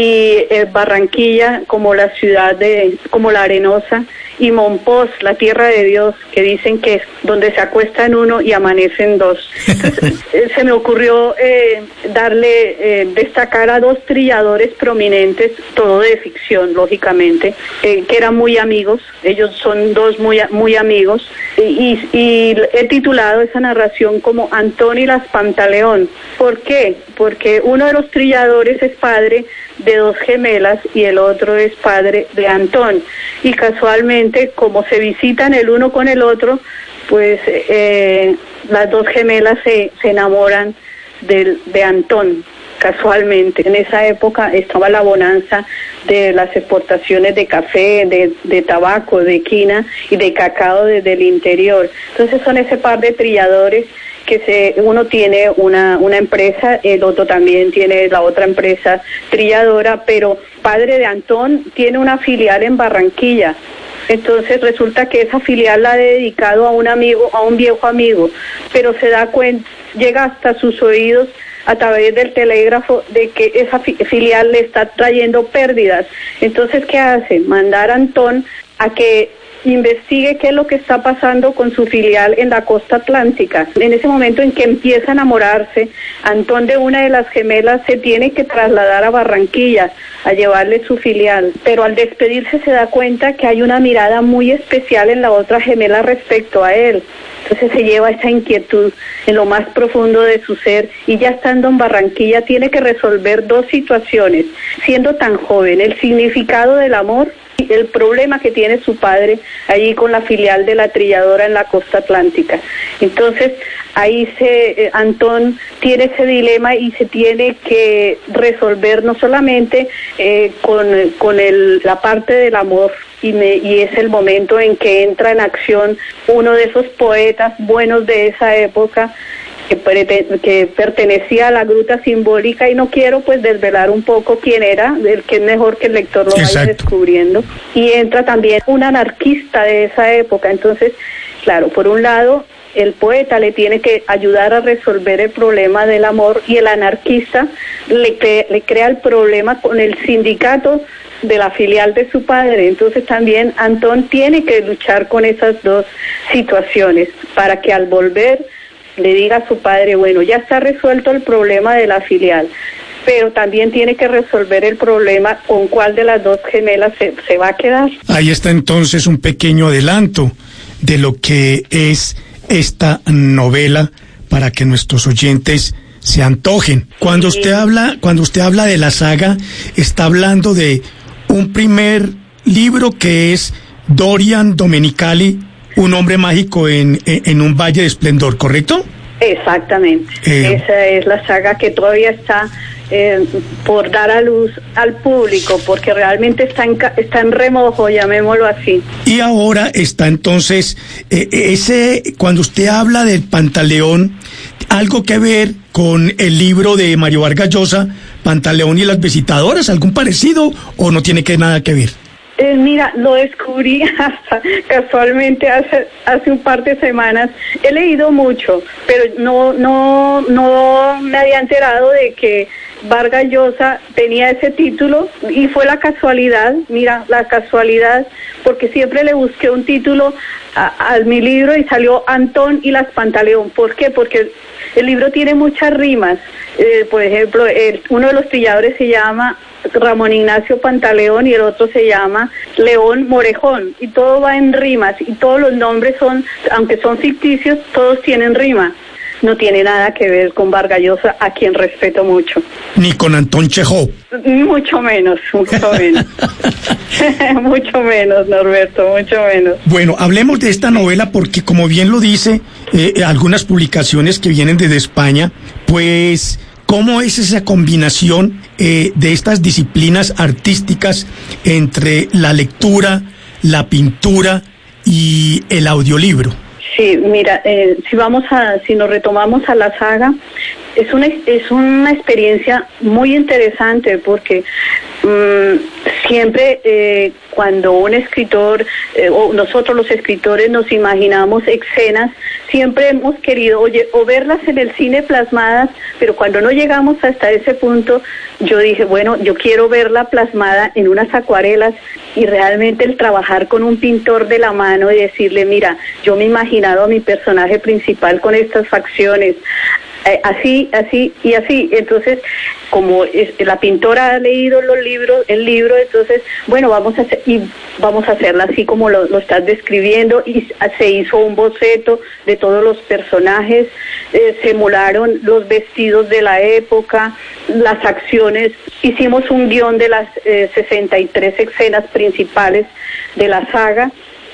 y eh, Barranquilla como la ciudad de, como la arenosa, y Monpós, la tierra de Dios, que dicen que es donde se acuestan uno y amanecen dos. Entonces, eh, se me ocurrió eh, darle, eh, destacar a dos trilladores prominentes, todo de ficción, lógicamente, eh, que eran muy amigos. Ellos son dos muy, muy amigos, y, y, y he titulado esa narración como Antón y las Pantaleón. ¿Por qué? Porque uno de los trilladores es padre de dos gemelas y el otro es padre de Antón, y casualmente como se visitan el uno con el otro, pues eh, las dos gemelas se, se enamoran de, de Antón, casualmente. En esa época estaba la bonanza de las exportaciones de café, de, de tabaco, de quina y de cacao desde el interior. Entonces son ese par de trilladores que se, uno tiene una, una empresa, el otro también tiene la otra empresa trilladora, pero padre de Antón tiene una filial en Barranquilla. Entonces resulta que esa filial la ha dedicado a un amigo, a un viejo amigo, pero se da cuenta, llega hasta sus oídos a través del telégrafo de que esa fi- filial le está trayendo pérdidas. Entonces, ¿qué hace? Mandar a Antón a que investigue qué es lo que está pasando con su filial en la costa atlántica. En ese momento en que empieza a enamorarse, Antón de una de las gemelas se tiene que trasladar a Barranquilla a llevarle su filial, pero al despedirse se da cuenta que hay una mirada muy especial en la otra gemela respecto a él. Entonces se lleva esa inquietud en lo más profundo de su ser, y ya estando en Barranquilla tiene que resolver dos situaciones, siendo tan joven: el significado del amor y el problema que tiene su padre allí con la filial de la trilladora en la costa atlántica. Entonces ahí se eh, Antón tiene ese dilema y se tiene que resolver no solamente eh, con, con el, la parte del amor, y, me, y es el momento en que entra en acción uno de esos poetas buenos de esa época, que, que pertenecía a la gruta simbólica, y no quiero pues desvelar un poco quién era, el que es mejor que el lector lo vaya descubriendo. Y entra también un anarquista de esa época. Entonces, claro, por un lado el poeta le tiene que ayudar a resolver el problema del amor, y el anarquista le, cre- le crea el problema con el sindicato de la filial de su padre. Entonces también Antón tiene que luchar con esas dos situaciones para que al volver le diga a su padre, bueno, ya está resuelto el problema de la filial, pero también tiene que resolver el problema con cuál de las dos gemelas se, se va a quedar. Ahí está entonces un pequeño adelanto de lo que es esta novela para que nuestros oyentes se antojen. Cuando Sí. usted habla, cuando usted habla de la saga, está hablando de un primer libro que es Dorian Domenicali, un hombre mágico en, en, en un valle de esplendor, ¿correcto? Exactamente. Eh. Esa es la saga que todavía está eh, por dar a luz al público, porque realmente está en, ca- está en remojo, llamémoslo así. Y ahora está entonces, eh, ese, cuando usted habla del Pantaleón, ¿algo que ver con el libro de Mario Vargas Llosa, Pantaleón y las visitadoras? ¿Algún parecido o no tiene que nada que ver? Eh, mira, lo descubrí hasta casualmente hace hace un par de semanas. He leído mucho, pero no no no me había enterado de que Vargas Llosa tenía ese título, y fue la casualidad, mira, la casualidad, porque siempre le busqué un título a, a mi libro y salió Antón y las Pantaleón. ¿Por qué? Porque el libro tiene muchas rimas. Eh, por ejemplo, el, uno de los trilladores se llama Ramón Ignacio Pantaleón y el otro se llama León Morejón, y todo va en rimas, y todos los nombres son, aunque son ficticios, todos tienen rima. No tiene nada que ver con Vargas Llosa, a quien respeto mucho. Ni con Antón Chekhov. Mucho menos, mucho menos. Mucho menos, Norberto, mucho menos. Bueno, hablemos de esta novela porque, como bien lo dice, eh, algunas publicaciones que vienen desde España, pues, ¿cómo es esa combinación eh, de estas disciplinas artísticas entre la lectura, la pintura y el audiolibro? Sí, mira, eh, si vamos a, si nos retomamos a la saga, es una es una experiencia muy interesante porque mmm, siempre eh, cuando un escritor eh, o nosotros los escritores nos imaginamos escenas, siempre hemos querido oye, o verlas en el cine plasmadas, pero cuando no llegamos hasta ese punto, yo dije, bueno, yo quiero verla plasmada en unas acuarelas, y realmente el trabajar con un pintor de la mano y decirle, mira, yo me he imaginado a mi personaje principal con estas facciones, eh, así, así y así. Entonces, como es, la pintora ha leído los libros, el libro, entonces, bueno, vamos a hacer, y vamos a hacerla así como lo, lo estás describiendo, y se hizo un boceto de todos los personajes, eh, se emularon los vestidos de la época, las acciones, hicimos un guión de las eh, sesenta y tres escenas principales de la saga,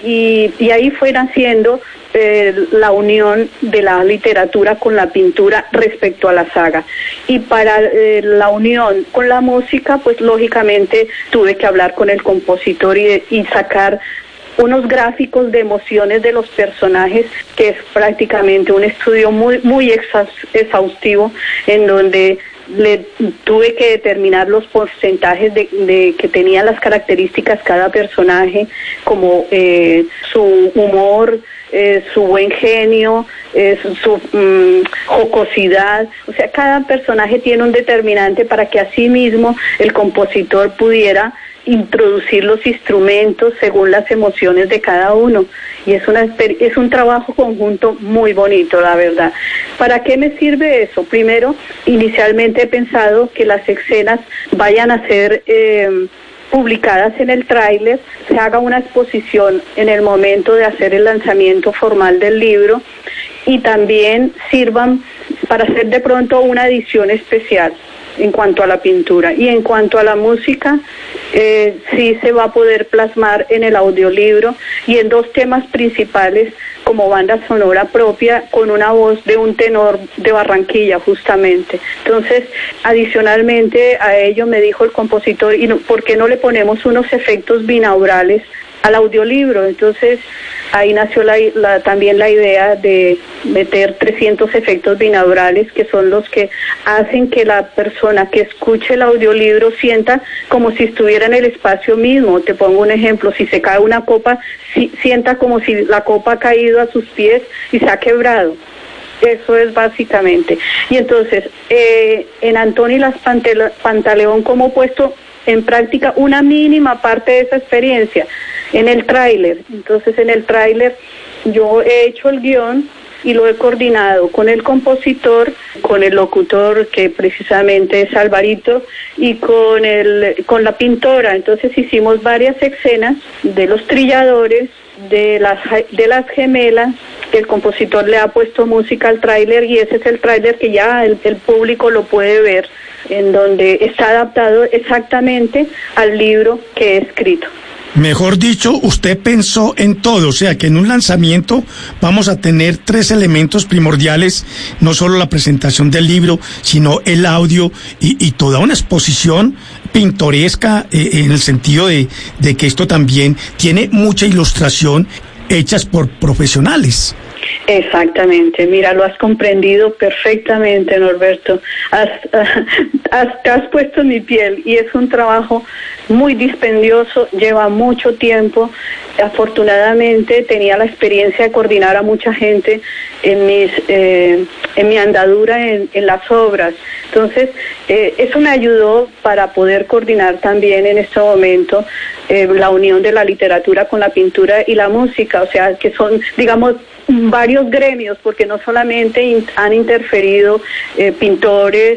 y, y ahí fue naciendo eh, la unión de la literatura con la pintura respecto a la saga. Y para eh, la unión con la música, pues lógicamente tuve que hablar con el compositor y, y sacar unos gráficos de emociones de los personajes, que es prácticamente un estudio muy muy exhaustivo, en donde le tuve que determinar los porcentajes de, de que tenían las características cada personaje, como eh, su humor, eh, su buen genio, eh, su, su um, jocosidad. O sea, cada personaje tiene un determinante para que así mismo el compositor pudiera introducir los instrumentos según las emociones de cada uno, y es una es un trabajo conjunto muy bonito, la verdad. ¿Para qué me sirve eso? Primero, inicialmente he pensado que las escenas vayan a ser eh, publicadas en el tráiler, se haga una exposición en el momento de hacer el lanzamiento formal del libro, y también sirvan para hacer de pronto una edición especial en cuanto a la pintura. Y en cuanto a la música, eh, sí se va a poder plasmar en el audiolibro y en dos temas principales como banda sonora propia, con una voz de un tenor de Barranquilla justamente. Entonces, adicionalmente a ello me dijo el compositor, ¿y no, por qué no le ponemos unos efectos binaurales al audiolibro? Entonces ahí nació la, la, también la idea de meter trescientos efectos binaurales, que son los que hacen que la persona que escuche el audiolibro sienta como si estuviera en el espacio mismo. Te pongo un ejemplo: si se cae una copa, si, sienta como si la copa ha caído a sus pies y se ha quebrado. Eso es básicamente. Y entonces, eh, en Antón y las Pantale- Pantaleón, como he puesto en práctica una mínima parte de esa experiencia en el tráiler. Entonces, en el tráiler yo he hecho el guión y lo he coordinado con el compositor, con el locutor, que precisamente es Alvarito, y con el con la pintora. Entonces hicimos varias escenas de los trilladores, de las de las gemelas. El compositor le ha puesto música al tráiler, y ese es el tráiler que ya el, el público lo puede ver, en donde está adaptado exactamente al libro que he escrito. Mejor dicho, usted pensó en todo, o sea que en un lanzamiento vamos a tener tres elementos primordiales, no solo la presentación del libro, sino el audio y, y toda una exposición pintoresca, eh, en el sentido de, de que esto también tiene mucha ilustración hechas por profesionales. Exactamente, mira, lo has comprendido perfectamente, Norberto. Has, has, te has puesto en mi piel y es un trabajo muy dispendioso, lleva mucho tiempo. Afortunadamente tenía la experiencia de coordinar a mucha gente en mis eh, en mi andadura en, en las obras. Entonces, eh, eso me ayudó para poder coordinar también en este momento eh, la unión de la literatura con la pintura y la música, o sea, que son, digamos, varios gremios, porque no solamente in, han interferido eh, pintores,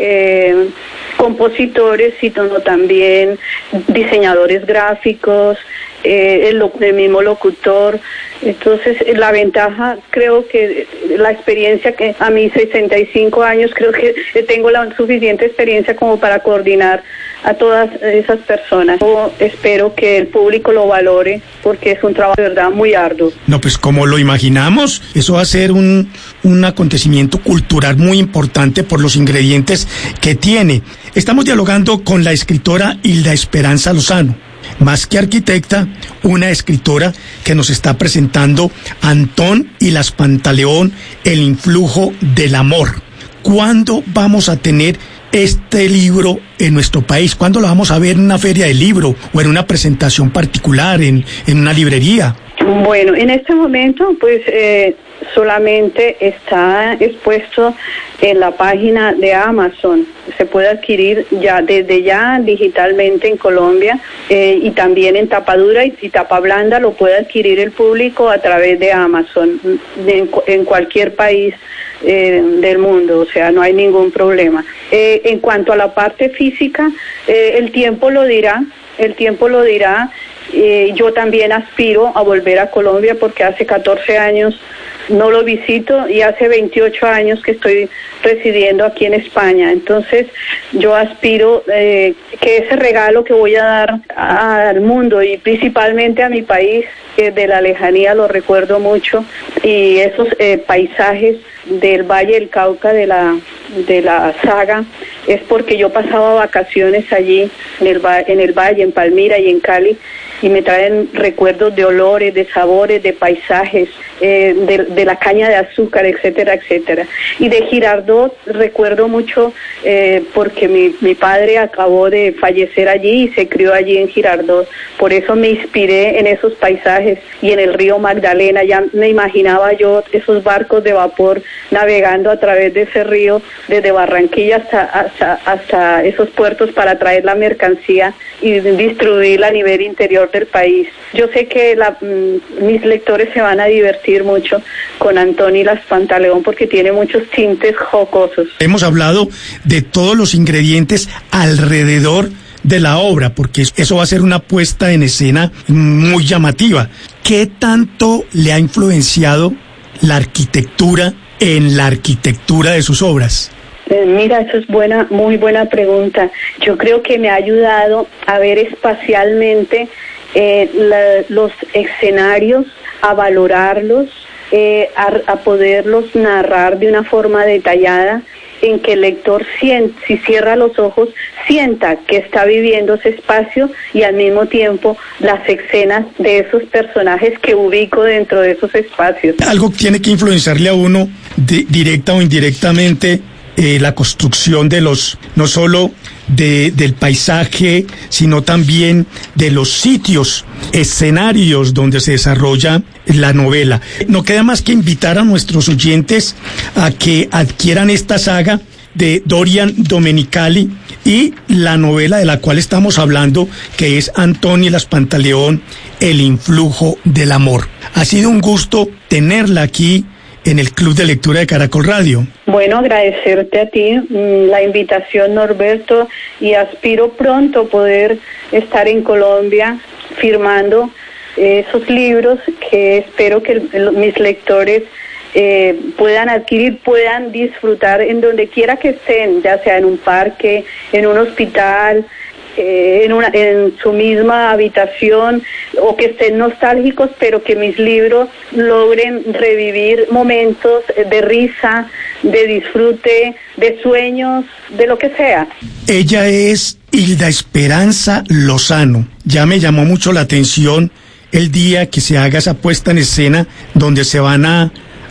eh, compositores, sino también diseñadores gráficos, eh, el, el mismo locutor. Entonces, la ventaja, creo que la experiencia que a mis sesenta y cinco años, creo que tengo la suficiente experiencia como para coordinar a todas esas personas. Yo espero que el público lo valore porque es un trabajo de verdad muy arduo. No, pues como lo imaginamos, eso va a ser un, un acontecimiento cultural muy importante por los ingredientes que tiene. Estamos dialogando con la escritora Hilda Esperanza Lozano. Más que arquitecta, una escritora que nos está presentando Antón y las Pantaleón, el influjo del amor. ¿Cuándo vamos a tener este libro en nuestro país? ¿Cuándo lo vamos a ver en una feria de libro o en una presentación particular, en, en una librería? Bueno, en este momento, pues eh, solamente está expuesto en la página de Amazon. Se puede adquirir ya desde ya digitalmente en Colombia eh, y también en tapadura y, y tapa blanda lo puede adquirir el público a través de Amazon en, en cualquier país eh, del mundo, o sea, no hay ningún problema. Eh, en cuanto a la parte física, eh, el tiempo lo dirá, el tiempo lo dirá. Eh, yo también aspiro a volver a Colombia porque hace catorce años no lo visito y hace veintiocho años que estoy residiendo aquí en España. Entonces yo aspiro eh, que ese regalo que voy a dar a, al mundo y principalmente a mi país, que de la lejanía lo recuerdo mucho, y esos eh, paisajes del Valle del Cauca, de la de la saga, es porque yo pasaba vacaciones allí en el, en el Valle, en Palmira y en Cali, y me traen recuerdos de olores, de sabores, de paisajes, eh, de, de la caña de azúcar, etcétera, etcétera. Y de Girardot recuerdo mucho eh, porque mi, mi padre acabó de fallecer allí y se crió allí en Girardot. Por eso me inspiré en esos paisajes y en el río Magdalena. Ya me imaginaba yo esos barcos de vapor navegando a través de ese río desde Barranquilla hasta, hasta, hasta esos puertos para traer la mercancía y distribuirla a nivel interior del país. Yo sé que la, mis lectores se van a divertir mucho con Antón y las Pantaleón porque tiene muchos tintes jocosos. Hemos hablado de todos los ingredientes alrededor de la obra, porque eso va a ser una puesta en escena muy llamativa. ¿Qué tanto le ha influenciado la arquitectura en la arquitectura de sus obras? Eh, mira, eso es buena, muy buena pregunta. Yo creo que me ha ayudado a ver espacialmente eh, la, los escenarios, a valorarlos, eh, a, a poderlos narrar de una forma detallada, en que el lector siente, si cierra los ojos, sienta que está viviendo ese espacio y al mismo tiempo las escenas de esos personajes que ubico dentro de esos espacios. Algo tiene que influenciarle a uno de, directa o indirectamente eh, la construcción de los, no solo de, del paisaje, sino también de los sitios, escenarios donde se desarrolla la novela. No queda más que invitar a nuestros oyentes a que adquieran esta saga de Dorian Domenicali y la novela de la cual estamos hablando, que es Antón y las Pantaleón, el influjo del amor. Ha sido un gusto tenerla aquí en el Club de Lectura de Caracol Radio. Bueno, agradecerte a ti la invitación, Norberto, y aspiro pronto poder estar en Colombia firmando esos libros que espero que el, mis lectores eh, puedan adquirir, puedan disfrutar en donde quiera que estén, ya sea en un parque, en un hospital, eh, en, una, en su misma habitación, o que estén nostálgicos, pero que mis libros logren revivir momentos de risa, de disfrute, de sueños, de lo que sea. Ella es Hilda Esperanza Lozano. Ya me llamó mucho la atención el día que se haga esa puesta en escena donde se van a,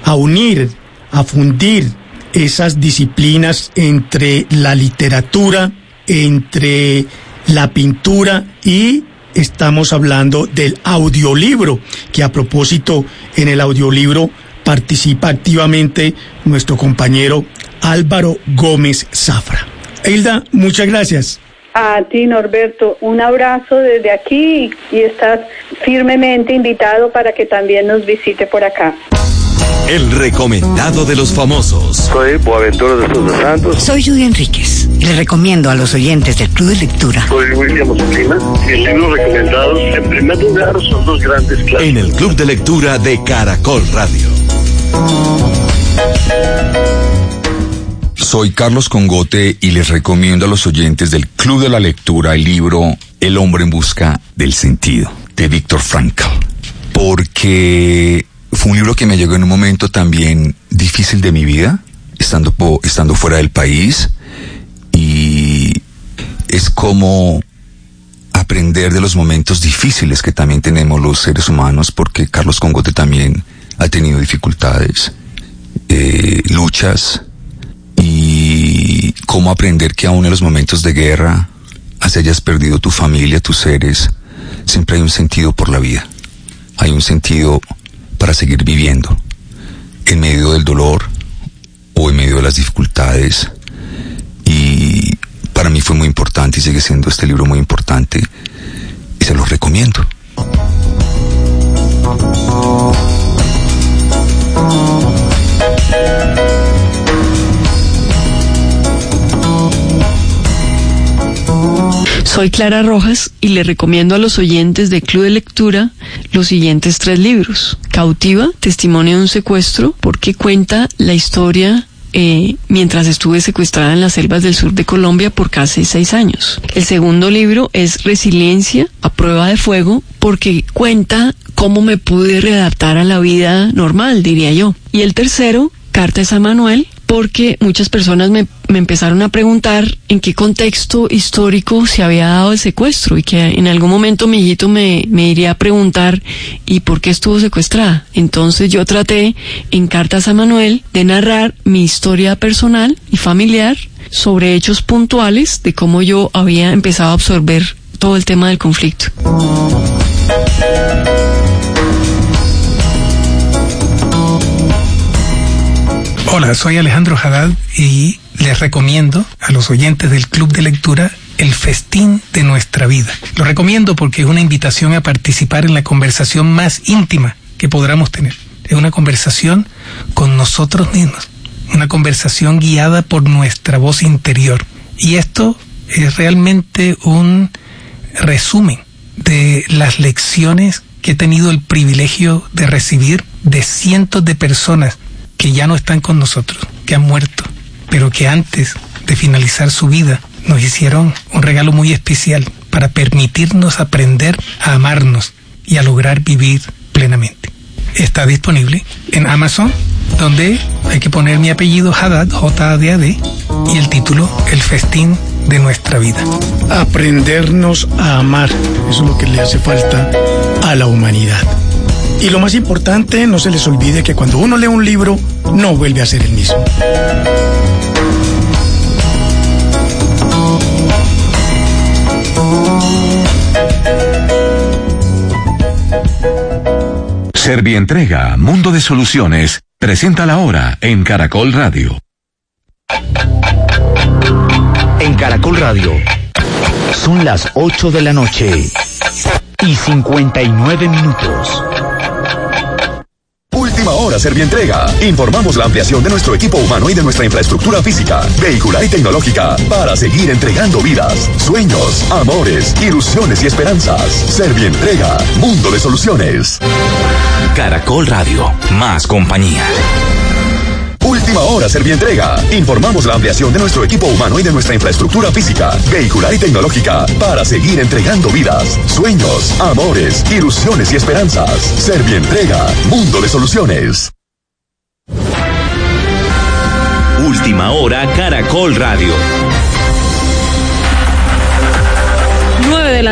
a unir, a fundir esas disciplinas entre la literatura, entre la pintura y estamos hablando del audiolibro, que a propósito en el audiolibro participa activamente nuestro compañero Álvaro Gómez Zafra. Hilda, muchas gracias. A ti, Norberto, un abrazo desde aquí y estás firmemente invitado para que también nos visite por acá. El recomendado de los famosos. Soy Boaventura de Jesús Santos. Soy Judy Enríquez. Le recomiendo a los oyentes del Club de Lectura. Soy William Ospina. Mis libros recomendados, en primer lugar, son dos grandes clásicos. En el Club de Lectura de Caracol Radio. Soy Carlos Congote y les recomiendo a los oyentes del Club de la Lectura el libro El hombre en busca del sentido, de Viktor Frankl. Porque fue un libro que me llegó en un momento también difícil de mi vida, estando, estando fuera del país, y es como aprender de los momentos difíciles que también tenemos los seres humanos, porque Carlos Congote también ha tenido dificultades, eh, luchas, y cómo aprender que aún en los momentos de guerra, así hayas perdido tu familia, tus seres, siempre hay un sentido por la vida, hay un sentido para seguir viviendo, en medio del dolor o en medio de las dificultades. Y para mí fue muy importante y sigue siendo este libro muy importante y se los recomiendo. Soy Clara Rojas y le recomiendo a los oyentes de Club de Lectura los siguientes tres libros. Cautiva, testimonio de un secuestro, porque cuenta la historia eh, mientras estuve secuestrada en las selvas del sur de Colombia por casi seis años. El segundo libro es Resiliencia, a prueba de fuego, porque cuenta cómo me pude readaptar a la vida normal, diría yo. Y el tercero, Cartas a Manuel, porque muchas personas me, me empezaron a preguntar en qué contexto histórico se había dado el secuestro y que en algún momento mi hijito me, me iría a preguntar ¿y por qué estuvo secuestrada? Entonces yo traté en Cartas a Manuel de narrar mi historia personal y familiar sobre hechos puntuales de cómo yo había empezado a absorber todo el tema del conflicto. Hola, soy Alejandro Haddad y les recomiendo a los oyentes del Club de Lectura El Festín de Nuestra Vida. Lo recomiendo porque es una invitación a participar en la conversación más íntima que podamos tener. Es una conversación con nosotros mismos, una conversación guiada por nuestra voz interior. Y esto es realmente un resumen de las lecciones que he tenido el privilegio de recibir de cientos de personas que ya no están con nosotros, que han muerto, pero que antes de finalizar su vida nos hicieron un regalo muy especial para permitirnos aprender a amarnos y a lograr vivir plenamente. Está disponible en Amazon, donde hay que poner mi apellido Haddad, J A D A D, y el título El Festín de Nuestra Vida. Aprendernos a amar, eso es lo que le hace falta a la humanidad. Y lo más importante, no se les olvide que cuando uno lee un libro, no vuelve a ser el mismo. Servientrega, Mundo de Soluciones, presenta la hora en Caracol Radio. En Caracol Radio, son las ocho de la noche y cincuenta y nueve minutos. Última hora Servientrega. Informamos la ampliación de nuestro equipo humano y de nuestra infraestructura física, vehicular y tecnológica para seguir entregando vidas, sueños, amores, ilusiones y esperanzas. Servientrega, Mundo de Soluciones. Caracol Radio, más compañía. Última hora Servientrega. Informamos la ampliación de nuestro equipo humano y de nuestra infraestructura física, vehicular y tecnológica para seguir entregando vidas, sueños, amores, ilusiones y esperanzas. Servientrega, Mundo de Soluciones. Última hora Caracol Radio. nueve de la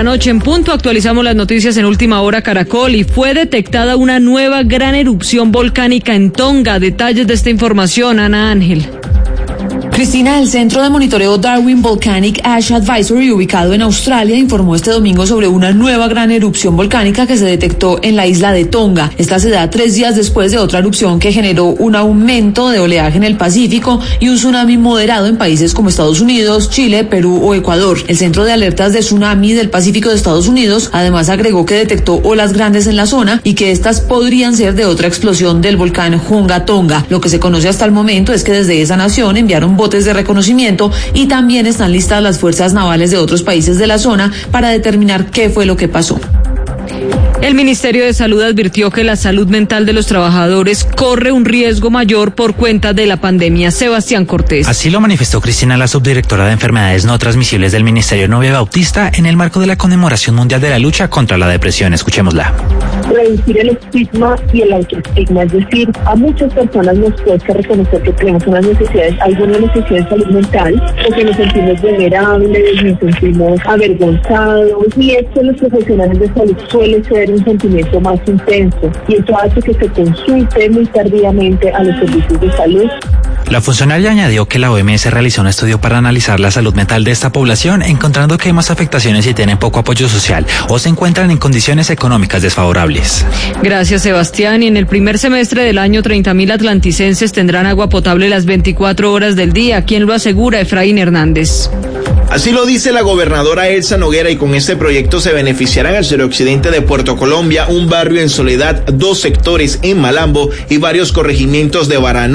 la noche en punto, actualizamos las noticias en Última Hora Caracol y fue detectada una nueva gran erupción volcánica en Tonga. Detalles de esta información, Ana Ángel. Cristina, el Centro de Monitoreo Darwin Volcanic Ash Advisory, ubicado en Australia, informó este domingo sobre una nueva gran erupción volcánica que se detectó en la isla de Tonga. Esta se da tres días después de otra erupción que generó un aumento de oleaje en el Pacífico y un tsunami moderado en países como Estados Unidos, Chile, Perú o Ecuador. El Centro de Alertas de Tsunami del Pacífico de Estados Unidos además agregó que detectó olas grandes en la zona y que estas podrían ser de otra explosión del volcán Hunga Tonga. Lo que se conoce hasta el momento es que desde esa nación enviaron botes de reconocimiento y también están listas las fuerzas navales de otros países de la zona para determinar qué fue lo que pasó. El Ministerio de Salud advirtió que la salud mental de los trabajadores corre un riesgo mayor por cuenta de la pandemia. Sebastián Cortés. Así lo manifestó Cristina, la subdirectora de Enfermedades No Transmisibles del Ministerio Novia Bautista, en el marco de la conmemoración mundial de la lucha contra la depresión. Escuchémosla. Reducir el estigma y el autoestigma, es decir, a muchas personas nos cuesta reconocer que tenemos unas necesidades, alguna necesidad de salud mental, porque nos sentimos vulnerables, nos sentimos avergonzados, y esto en los profesionales de salud suele ser un sentimiento más intenso, y eso hace que se consulte muy tardíamente a los servicios de salud. La funcionaria añadió que la O M S realizó un estudio para analizar la salud mental de esta población, encontrando que hay más afectaciones si tienen poco apoyo social o se encuentran en condiciones económicas desfavorables. Gracias, Sebastián. Y en el primer semestre del año, treinta mil atlanticenses tendrán agua potable las veinticuatro horas del día. ¿Quién lo asegura? Efraín Hernández. Así lo dice la gobernadora Elsa Noguera, y con este proyecto se beneficiarán al suroccidente de Puerto Colombia, un barrio en Soledad, dos sectores en Malambo y varios corregimientos de Barano.